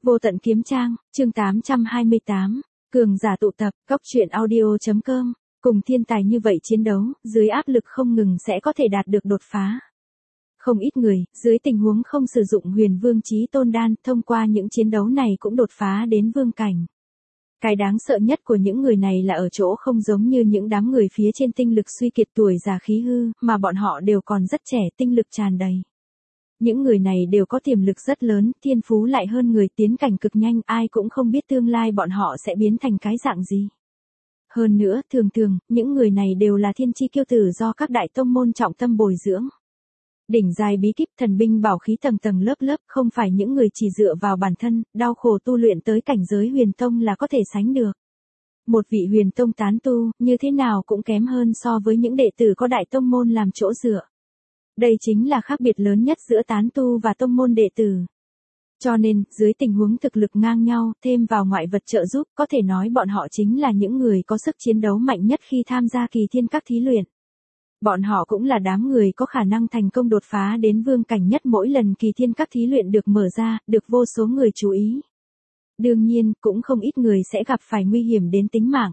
Vô tận kiếm trang, chương 828, cường giả tụ tập, góc truyện audio.com, cùng thiên tài như vậy chiến đấu, dưới áp lực không ngừng sẽ có thể đạt được đột phá. Không ít người, dưới tình huống không sử dụng huyền vương chí tôn đan, thông qua những chiến đấu này cũng đột phá đến vương cảnh. Cái đáng sợ nhất của những người này là ở chỗ không giống như những đám người phía trên tinh lực suy kiệt tuổi già khí hư, mà bọn họ đều còn rất trẻ, tinh lực tràn đầy. Những người này đều có tiềm lực rất lớn, thiên phú lại hơn người, tiến cảnh cực nhanh, ai cũng không biết tương lai bọn họ sẽ biến thành cái dạng gì. Hơn nữa, thường, những người này đều là thiên chi kiêu tử do các đại tông môn trọng tâm bồi dưỡng. Đỉnh dài bí kíp thần binh bảo khí tầng tầng lớp, không phải những người chỉ dựa vào bản thân, đau khổ tu luyện tới cảnh giới huyền tông là có thể sánh được. Một vị huyền tông tán tu, như thế nào cũng kém hơn so với những đệ tử có đại tông môn làm chỗ dựa. Đây chính là khác biệt lớn nhất giữa tán tu và tông môn đệ tử. Cho nên, dưới tình huống thực lực ngang nhau, thêm vào ngoại vật trợ giúp, có thể nói bọn họ chính là những người có sức chiến đấu mạnh nhất khi tham gia kỳ thiên các thí luyện. Bọn họ cũng là đám người có khả năng thành công đột phá đến vương cảnh nhất mỗi lần kỳ thiên các thí luyện được mở ra, được vô số người chú ý. Đương nhiên, cũng không ít người sẽ gặp phải nguy hiểm đến tính mạng.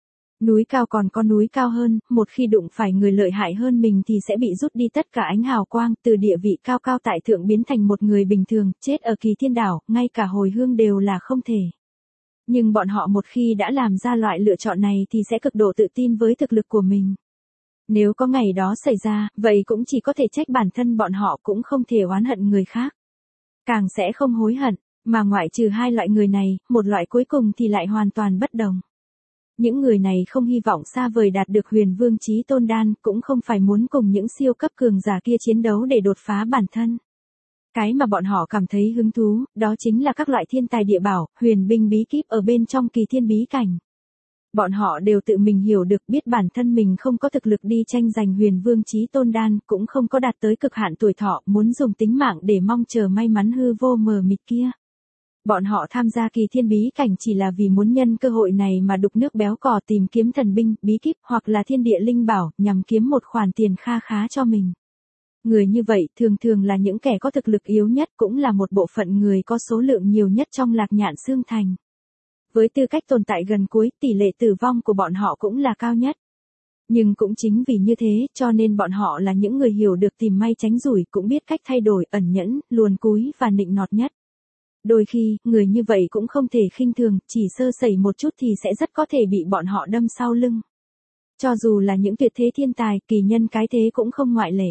Núi cao còn có núi cao hơn, một khi đụng phải người lợi hại hơn mình thì sẽ bị rút đi tất cả ánh hào quang, từ địa vị cao cao tại thượng biến thành một người bình thường, chết ở kỳ thiên đảo, ngay cả hồi hương đều là không thể. Nhưng bọn họ một khi đã làm ra loại lựa chọn này thì sẽ cực độ tự tin với thực lực của mình. Nếu có ngày đó xảy ra, vậy cũng chỉ có thể trách bản thân bọn họ, cũng không thể oán hận người khác. Càng sẽ không hối hận, mà ngoại trừ hai loại người này, một loại cuối cùng thì lại hoàn toàn bất đồng. Những người này không hy vọng xa vời đạt được huyền vương chí tôn đan, cũng không phải muốn cùng những siêu cấp cường giả kia chiến đấu để đột phá bản thân. Cái mà bọn họ cảm thấy hứng thú, đó chính là các loại thiên tài địa bảo, huyền binh bí kíp ở bên trong kỳ thiên bí cảnh. Bọn họ đều tự mình hiểu được, biết bản thân mình không có thực lực đi tranh giành huyền vương chí tôn đan, cũng không có đạt tới cực hạn tuổi thọ, muốn dùng tính mạng để mong chờ may mắn hư vô mờ mịt kia. Bọn họ tham gia kỳ thiên bí cảnh chỉ là vì muốn nhân cơ hội này mà đục nước béo cò, tìm kiếm thần binh, bí kíp hoặc là thiên địa linh bảo, nhằm kiếm một khoản tiền kha khá cho mình. Người như vậy thường là những kẻ có thực lực yếu nhất, cũng là một bộ phận người có số lượng nhiều nhất trong Lạc Nhạn Xương Thành. Với tư cách tồn tại gần cuối, tỷ lệ tử vong của bọn họ cũng là cao nhất. Nhưng cũng chính vì như thế, cho nên bọn họ là những người hiểu được tìm may tránh rủi, cũng biết cách thay đổi, ẩn nhẫn, luồn cúi và nịnh nọt nhất. Đôi khi, người như vậy cũng không thể khinh thường, chỉ sơ sẩy một chút thì sẽ rất có thể bị bọn họ đâm sau lưng. Cho dù là những tuyệt thế thiên tài, kỳ nhân cái thế cũng không ngoại lệ.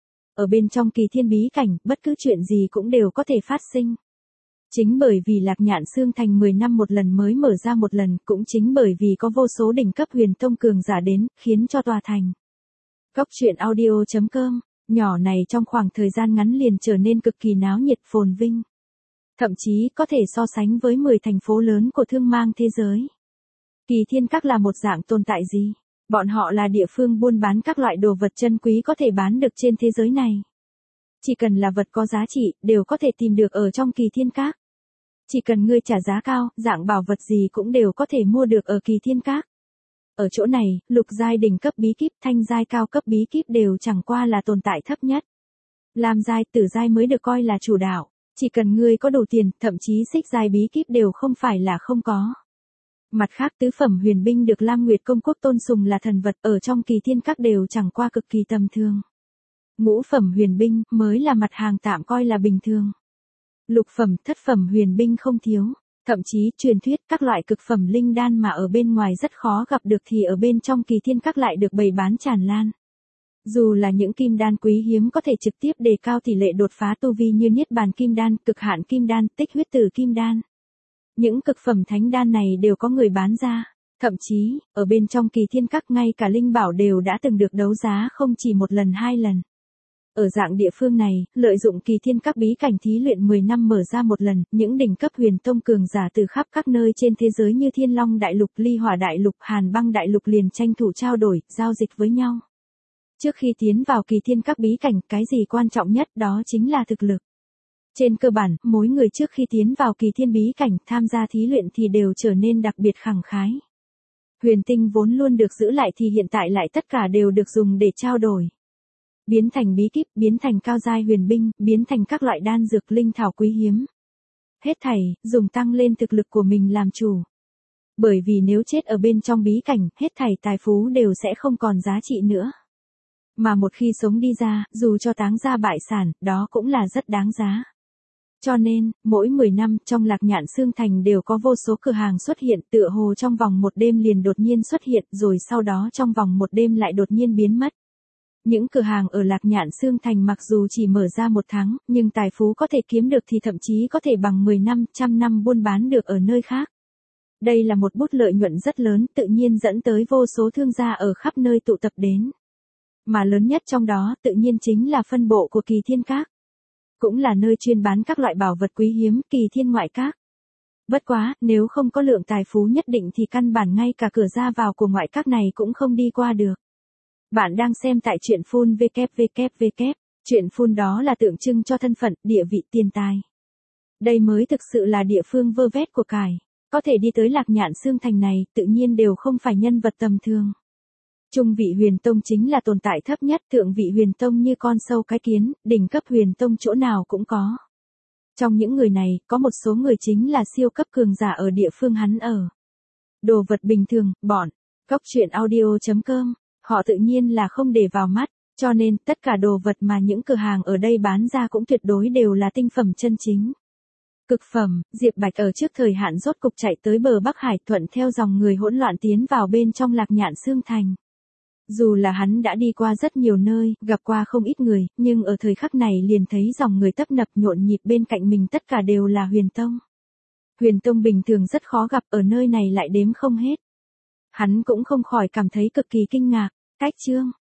Ở bên trong kỳ thiên bí cảnh, bất cứ chuyện gì cũng đều có thể phát sinh. Chính bởi vì Lạc Nhạn Xương Thành 10 năm một lần mới mở ra một lần, cũng chính bởi vì có vô số đỉnh cấp huyền tông cường giả đến, khiến cho tòa thành góc truyện audio.com, nhỏ này trong khoảng thời gian ngắn liền trở nên cực kỳ náo nhiệt, phồn vinh. Thậm chí có thể so sánh với 10 thành phố lớn của thương mang thế giới. Kỳ thiên các là một dạng tồn tại gì? Bọn họ là địa phương buôn bán các loại đồ vật chân quý có thể bán được trên thế giới này. Chỉ cần là vật có giá trị, đều có thể tìm được ở trong kỳ thiên các. Chỉ cần ngươi trả giá cao, dạng bảo vật gì cũng đều có thể mua được ở kỳ thiên các. Ở chỗ này, lục giai đỉnh cấp bí kíp, thanh giai cao cấp bí kíp đều chẳng qua là tồn tại thấp nhất. Lam giai, tử giai mới được coi là chủ đạo. Chỉ cần ngươi có đủ tiền, thậm chí xích giai bí kíp đều không phải là không có. Mặt khác, tứ phẩm huyền binh được Lam Nguyệt công quốc tôn sùng là thần vật, ở trong kỳ thiên các đều chẳng qua cực kỳ tầm thường. Ngũ phẩm huyền binh mới là mặt hàng tạm coi là bình thường. Lục phẩm, thất phẩm huyền binh không thiếu. Thậm chí, truyền thuyết các loại cực phẩm linh đan mà ở bên ngoài rất khó gặp được thì ở bên trong kỳ thiên các lại được bày bán tràn lan. Dù là những kim đan quý hiếm có thể trực tiếp đề cao tỷ lệ đột phá tu vi như niết bàn kim đan, cực hạn kim đan, tích huyết tử kim đan. Những cực phẩm thánh đan này đều có người bán ra. Thậm chí, ở bên trong kỳ thiên các ngay cả linh bảo đều đã từng được đấu giá không chỉ một lần hai lần. Ở dạng địa phương này, lợi dụng kỳ thiên các bí cảnh thí luyện 10 năm mở ra một lần, những đỉnh cấp huyền tông cường giả từ khắp các nơi trên thế giới như Thiên Long Đại Lục, Ly Hỏa Đại Lục, Hàn Băng Đại Lục liền tranh thủ trao đổi, giao dịch với nhau. Trước khi tiến vào kỳ thiên các bí cảnh, cái gì quan trọng nhất đó chính là thực lực. Trên cơ bản, mỗi người trước khi tiến vào kỳ thiên bí cảnh tham gia thí luyện thì đều trở nên đặc biệt khẳng khái. Huyền tinh vốn luôn được giữ lại thì hiện tại lại tất cả đều được dùng để trao đổi. Biến thành bí kíp, biến thành cao giai huyền binh, biến thành các loại đan dược linh thảo quý hiếm. hết thảy, dùng tăng lên thực lực của mình làm chủ. Bởi vì nếu chết ở bên trong bí cảnh, hết thảy tài phú đều sẽ không còn giá trị nữa. Mà một khi sống đi ra, dù cho táng ra bại sản, đó cũng là rất đáng giá. Cho nên, mỗi 10 năm, trong Lạc Nhạn Xương Thành đều có vô số cửa hàng xuất hiện, tựa hồ trong vòng một đêm liền đột nhiên xuất hiện, rồi sau đó trong vòng một đêm lại đột nhiên biến mất. Những cửa hàng ở Lạc Nhạn Xương Thành mặc dù chỉ mở ra 1 tháng, nhưng tài phú có thể kiếm được thì thậm chí có thể bằng 10 năm, trăm năm buôn bán được ở nơi khác. Đây là một bút lợi nhuận rất lớn, tự nhiên dẫn tới vô số thương gia ở khắp nơi tụ tập đến. Mà lớn nhất trong đó, tự nhiên chính là phân bộ của Kỳ Thiên Các. Cũng là nơi chuyên bán các loại bảo vật quý hiếm, Kỳ Thiên Ngoại Các. Bất quá, nếu không có lượng tài phú nhất định thì căn bản ngay cả cửa ra vào của ngoại các này cũng không đi qua được. Bạn đang xem tại truyện phun www. Truyện phun đó là tượng trưng cho thân phận, địa vị, tiền tài. Đây mới thực sự là địa phương vơ vét của cải. Có thể đi tới Lạc Nhạn Xương Thành này, tự nhiên đều không phải nhân vật tầm thường. Trung vị huyền tông chính là tồn tại thấp nhất, thượng vị huyền tông như con sâu cái kiến, đỉnh cấp huyền tông chỗ nào cũng có. Trong những người này, có một số người chính là siêu cấp cường giả ở địa phương hắn ở. Đồ vật bình thường, bọn Góc Truyện Audio.com, họ tự nhiên là không để vào mắt, cho nên tất cả đồ vật mà những cửa hàng ở đây bán ra cũng tuyệt đối đều là tinh phẩm chân chính. Cực phẩm, Diệp Bạch ở trước thời hạn rốt cục chạy tới bờ Bắc Hải, thuận theo dòng người hỗn loạn tiến vào bên trong Lạc Nhạn Xương Thành. Dù là hắn đã đi qua rất nhiều nơi, gặp qua không ít người, nhưng ở thời khắc này liền thấy dòng người tấp nập nhộn nhịp bên cạnh mình tất cả đều là huyền tông. Huyền tông bình thường rất khó gặp, ở nơi này lại đếm không hết. Hắn cũng không khỏi cảm thấy cực kỳ kinh ngạc. Cách chương